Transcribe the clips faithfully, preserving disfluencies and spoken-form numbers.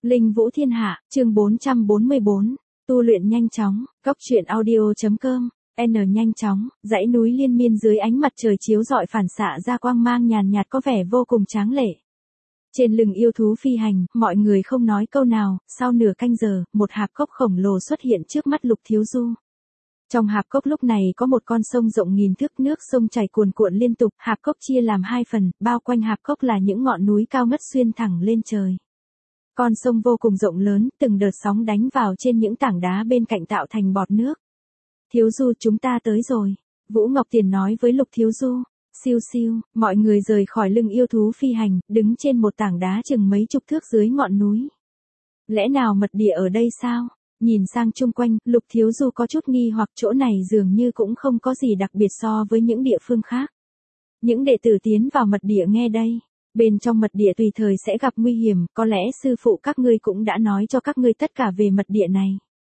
Linh Vũ Thiên Hạ, chương bốn trăm bốn mươi bốn, tu luyện nhanh chóng, cốc truyện audio.com, N nhanh chóng, dãy núi liên miên dưới ánh mặt trời chiếu rọi phản xạ ra quang mang nhàn nhạt có vẻ vô cùng tráng lệ. Trên lưng yêu thú phi hành, mọi người không nói câu nào, sau nửa canh giờ, một hạp cốc khổng lồ xuất hiện trước mắt Lục Thiếu Du. Trong hạp cốc lúc này có một con sông rộng nghìn thước, nước sông chảy cuồn cuộn liên tục, hạp cốc chia làm hai phần, bao quanh hạp cốc là những ngọn núi cao ngất xuyên thẳng lên trời. Con sông vô cùng rộng lớn, từng đợt sóng đánh vào trên những tảng đá bên cạnh tạo thành bọt nước. Thiếu Du, chúng ta tới rồi. Vũ Ngọc Tiền nói với Lục Thiếu Du. Siêu siêu, mọi người rời khỏi lưng yêu thú phi hành, đứng trên một tảng đá chừng mấy chục thước dưới ngọn núi. Lẽ nào mật địa ở đây sao? Nhìn sang chung quanh, Lục Thiếu Du có chút nghi hoặc, chỗ này dường như cũng không có gì đặc biệt so với những địa phương khác. Những đệ tử tiến vào mật địa nghe đây. Bên trong mật địa tùy thời sẽ gặp nguy hiểm, có lẽ sư phụ các ngươi cũng đã nói cho các ngươi tất cả về mật địa này.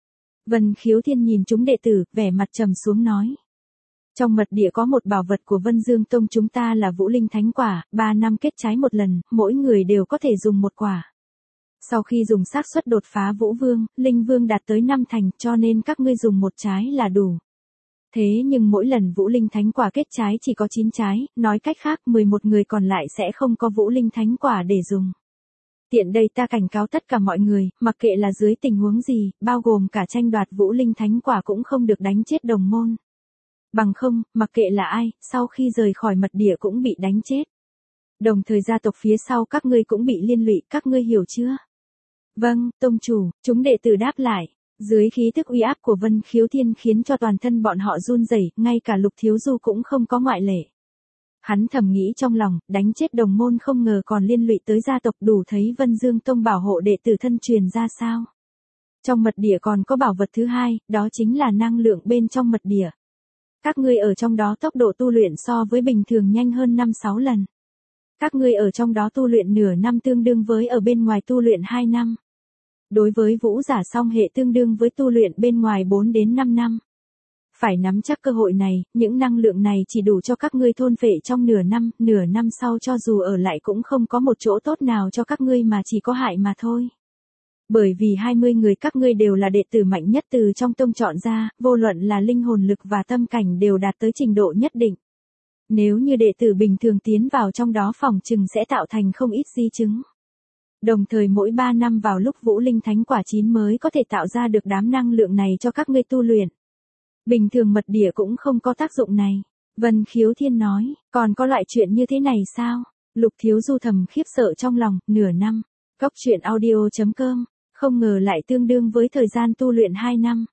Vân Khiếu Thiên nhìn chúng đệ tử, vẻ mặt trầm xuống nói. Trong mật địa có một bảo vật của Vân Dương Tông chúng ta là Vũ Linh Thánh Quả, ba năm kết trái một lần, mỗi người đều có thể dùng một quả. Sau khi dùng xác suất đột phá Vũ Vương, Linh Vương đạt tới năm thành, cho nên các ngươi dùng một trái là đủ. Thế nhưng mỗi lần Vũ Linh Thánh Quả kết trái chỉ có chín trái, nói cách khác mười một người còn lại sẽ không có Vũ Linh Thánh Quả để dùng. Tiện đây ta cảnh cáo tất cả mọi người, mặc kệ là dưới tình huống gì, bao gồm cả tranh đoạt Vũ Linh Thánh Quả cũng không được đánh chết đồng môn. Bằng không, mặc kệ là ai, sau khi rời khỏi mật địa cũng bị đánh chết. Đồng thời gia tộc phía sau các ngươi cũng bị liên lụy, các ngươi hiểu chưa? Vâng, tông chủ, chúng đệ tử đáp lại. Dưới khí tức uy áp của Vân Khiếu Thiên khiến cho toàn thân bọn họ run rẩy, ngay cả Lục Thiếu Du cũng không có ngoại lệ. Hắn thầm nghĩ trong lòng, đánh chết đồng môn không ngờ còn liên lụy tới gia tộc, đủ thấy Vân Dương Tông bảo hộ đệ tử thân truyền ra sao. Trong mật địa còn có bảo vật thứ hai, đó chính là năng lượng bên trong mật địa. Các ngươi ở trong đó tốc độ tu luyện so với bình thường nhanh hơn năm sáu lần. Các ngươi ở trong đó tu luyện nửa năm tương đương với ở bên ngoài tu luyện hai năm. Đối với vũ giả song hệ tương đương với tu luyện bên ngoài bốn đến năm năm. Phải nắm chắc cơ hội này, những năng lượng này chỉ đủ cho các ngươi thôn phệ trong nửa năm, nửa năm sau cho dù ở lại cũng không có một chỗ tốt nào cho các ngươi mà chỉ có hại mà thôi. Bởi vì hai mươi người các ngươi đều là đệ tử mạnh nhất từ trong tông chọn ra, vô luận là linh hồn lực và tâm cảnh đều đạt tới trình độ nhất định. Nếu như đệ tử bình thường tiến vào trong đó phòng chừng sẽ tạo thành không ít di chứng. Đồng thời mỗi ba năm vào lúc Vũ Linh Thánh Quả chín mới có thể tạo ra được đám năng lượng này cho các ngươi tu luyện. Bình thường mật địa cũng không có tác dụng này. Vân Khiếu Thiên nói, còn có loại chuyện như thế này sao? Lục Thiếu Du thầm khiếp sợ trong lòng, nửa năm. Cốc truyện audio.com, không ngờ lại tương đương với thời gian tu luyện hai năm.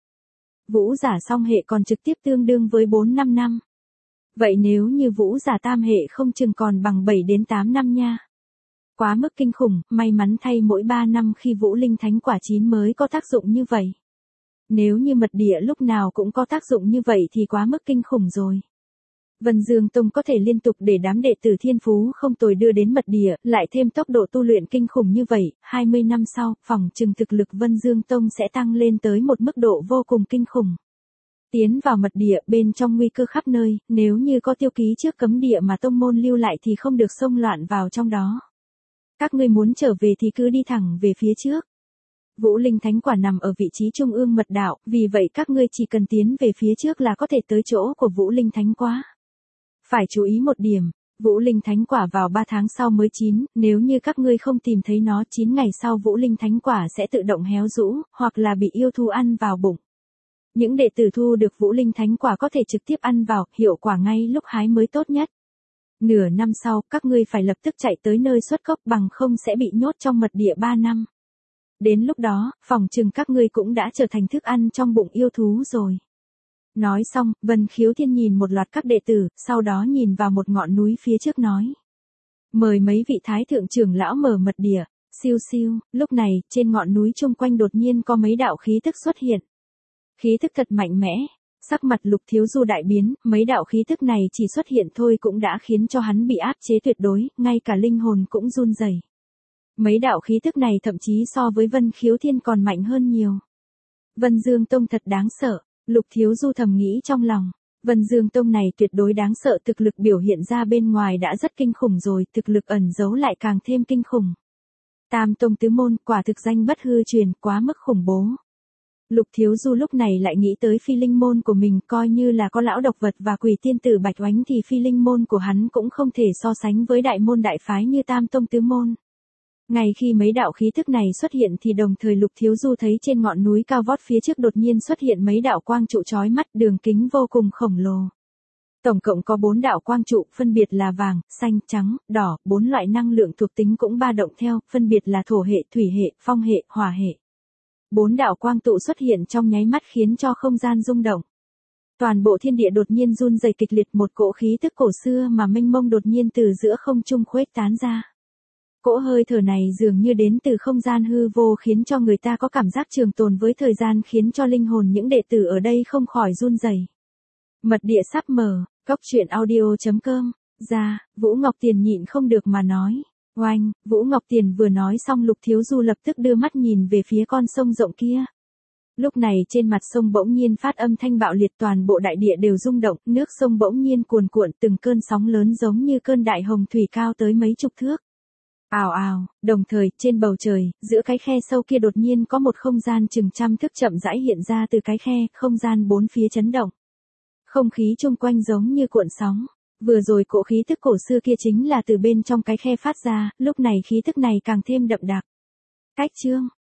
Vũ giả song hệ còn trực tiếp tương đương với bốn năm năm. Vậy nếu như vũ giả tam hệ không chừng còn bằng bảy đến tám năm nha. Quá mức kinh khủng, may mắn thay mỗi ba năm khi Vũ Linh Thánh Quả chín mới có tác dụng như vậy. Nếu như mật địa lúc nào cũng có tác dụng như vậy thì quá mức kinh khủng rồi. Vân Dương Tông có thể liên tục để đám đệ tử thiên phú không tồi đưa đến mật địa, lại thêm tốc độ tu luyện kinh khủng như vậy, hai mươi năm sau, phỏng chừng thực lực Vân Dương Tông sẽ tăng lên tới một mức độ vô cùng kinh khủng. Tiến vào mật địa, bên trong nguy cơ khắp nơi, nếu như có tiêu ký trước cấm địa mà tông môn lưu lại thì không được xông loạn vào trong đó. Các ngươi muốn trở về thì cứ đi thẳng về phía trước. Vũ Linh Thánh Quả nằm ở vị trí trung ương mật đạo, vì vậy các ngươi chỉ cần tiến về phía trước là có thể tới chỗ của Vũ Linh Thánh Quả. Phải chú ý một điểm, Vũ Linh Thánh Quả vào ba tháng sau mới chín, nếu như các ngươi không tìm thấy nó chín ngày sau Vũ Linh Thánh Quả sẽ tự động héo rũ, hoặc là bị yêu thú ăn vào bụng. Những đệ tử thu được Vũ Linh Thánh Quả có thể trực tiếp ăn vào, hiệu quả ngay lúc hái mới tốt nhất. Nửa năm sau, các ngươi phải lập tức chạy tới nơi xuất cốc bằng không sẽ bị nhốt trong mật địa ba năm. Đến lúc đó, phòng chừng các ngươi cũng đã trở thành thức ăn trong bụng yêu thú rồi. Nói xong, Vân Khiếu Thiên nhìn một loạt các đệ tử, sau đó nhìn vào một ngọn núi phía trước nói. Mời mấy vị thái thượng trưởng lão mở mật địa, siêu siêu, lúc này, trên ngọn núi chung quanh đột nhiên có mấy đạo khí thức xuất hiện. Khí thức thật mạnh mẽ, sắc mặt Lục Thiếu Du đại biến, mấy đạo khí thức này chỉ xuất hiện thôi cũng đã khiến cho hắn bị áp chế tuyệt đối, ngay cả linh hồn cũng run rẩy. Mấy đạo khí thức này thậm chí so với Vân Khiếu Thiên còn mạnh hơn nhiều. Vân Dương Tông thật đáng sợ. Lục Thiếu Du thầm nghĩ trong lòng, Vân Dương Tông này tuyệt đối đáng sợ, thực lực biểu hiện ra bên ngoài đã rất kinh khủng rồi, thực lực ẩn giấu lại càng thêm kinh khủng. Tam tông tứ môn, quả thực danh bất hư truyền, quá mức khủng bố. Lục Thiếu Du lúc này lại nghĩ tới phi linh môn của mình, coi như là có lão độc vật và quỷ tiên tử Bạch Oánh thì phi linh môn của hắn cũng không thể so sánh với đại môn đại phái như tam tông tứ môn. Ngay khi mấy đạo khí thức này xuất hiện thì đồng thời Lục Thiếu Du thấy trên ngọn núi cao vót phía trước đột nhiên xuất hiện mấy đạo quang trụ chói mắt, đường kính vô cùng khổng lồ. Tổng cộng có bốn đạo quang trụ, phân biệt là vàng, xanh, trắng, đỏ, bốn loại năng lượng thuộc tính cũng ba động theo, phân biệt là thổ hệ, thủy hệ, phong hệ, hỏa hệ. Bốn đạo quang tụ xuất hiện trong nháy mắt khiến cho không gian rung động. Toàn bộ thiên địa đột nhiên run rẩy kịch liệt, một cỗ khí tức cổ xưa mà mênh mông đột nhiên từ giữa không trung khuếch tán ra. Cỗ hơi thở này dường như đến từ không gian hư vô khiến cho người ta có cảm giác trường tồn với thời gian, khiến cho linh hồn những đệ tử ở đây không khỏi run rẩy. Mật địa sắp mở, cốc truyện audio chấm com, ra, Vũ Ngọc Tiền nhịn không được mà nói. Oanh, Vũ Ngọc Tiền vừa nói xong Lục Thiếu Du lập tức đưa mắt nhìn về phía con sông rộng kia. Lúc này trên mặt sông bỗng nhiên phát âm thanh bạo liệt, toàn bộ đại địa đều rung động, nước sông bỗng nhiên cuồn cuộn, từng cơn sóng lớn giống như cơn đại hồng thủy cao tới mấy chục thước. Ào ào, đồng thời, trên bầu trời, giữa cái khe sâu kia đột nhiên có một không gian chừng trăm thước chậm rãi hiện ra từ cái khe, không gian bốn phía chấn động. Không khí chung quanh giống như cuộn sóng. Vừa rồi cỗ khí tức cổ xưa kia chính là từ bên trong cái khe phát ra, lúc này khí tức này càng thêm đậm đặc. Cách chương,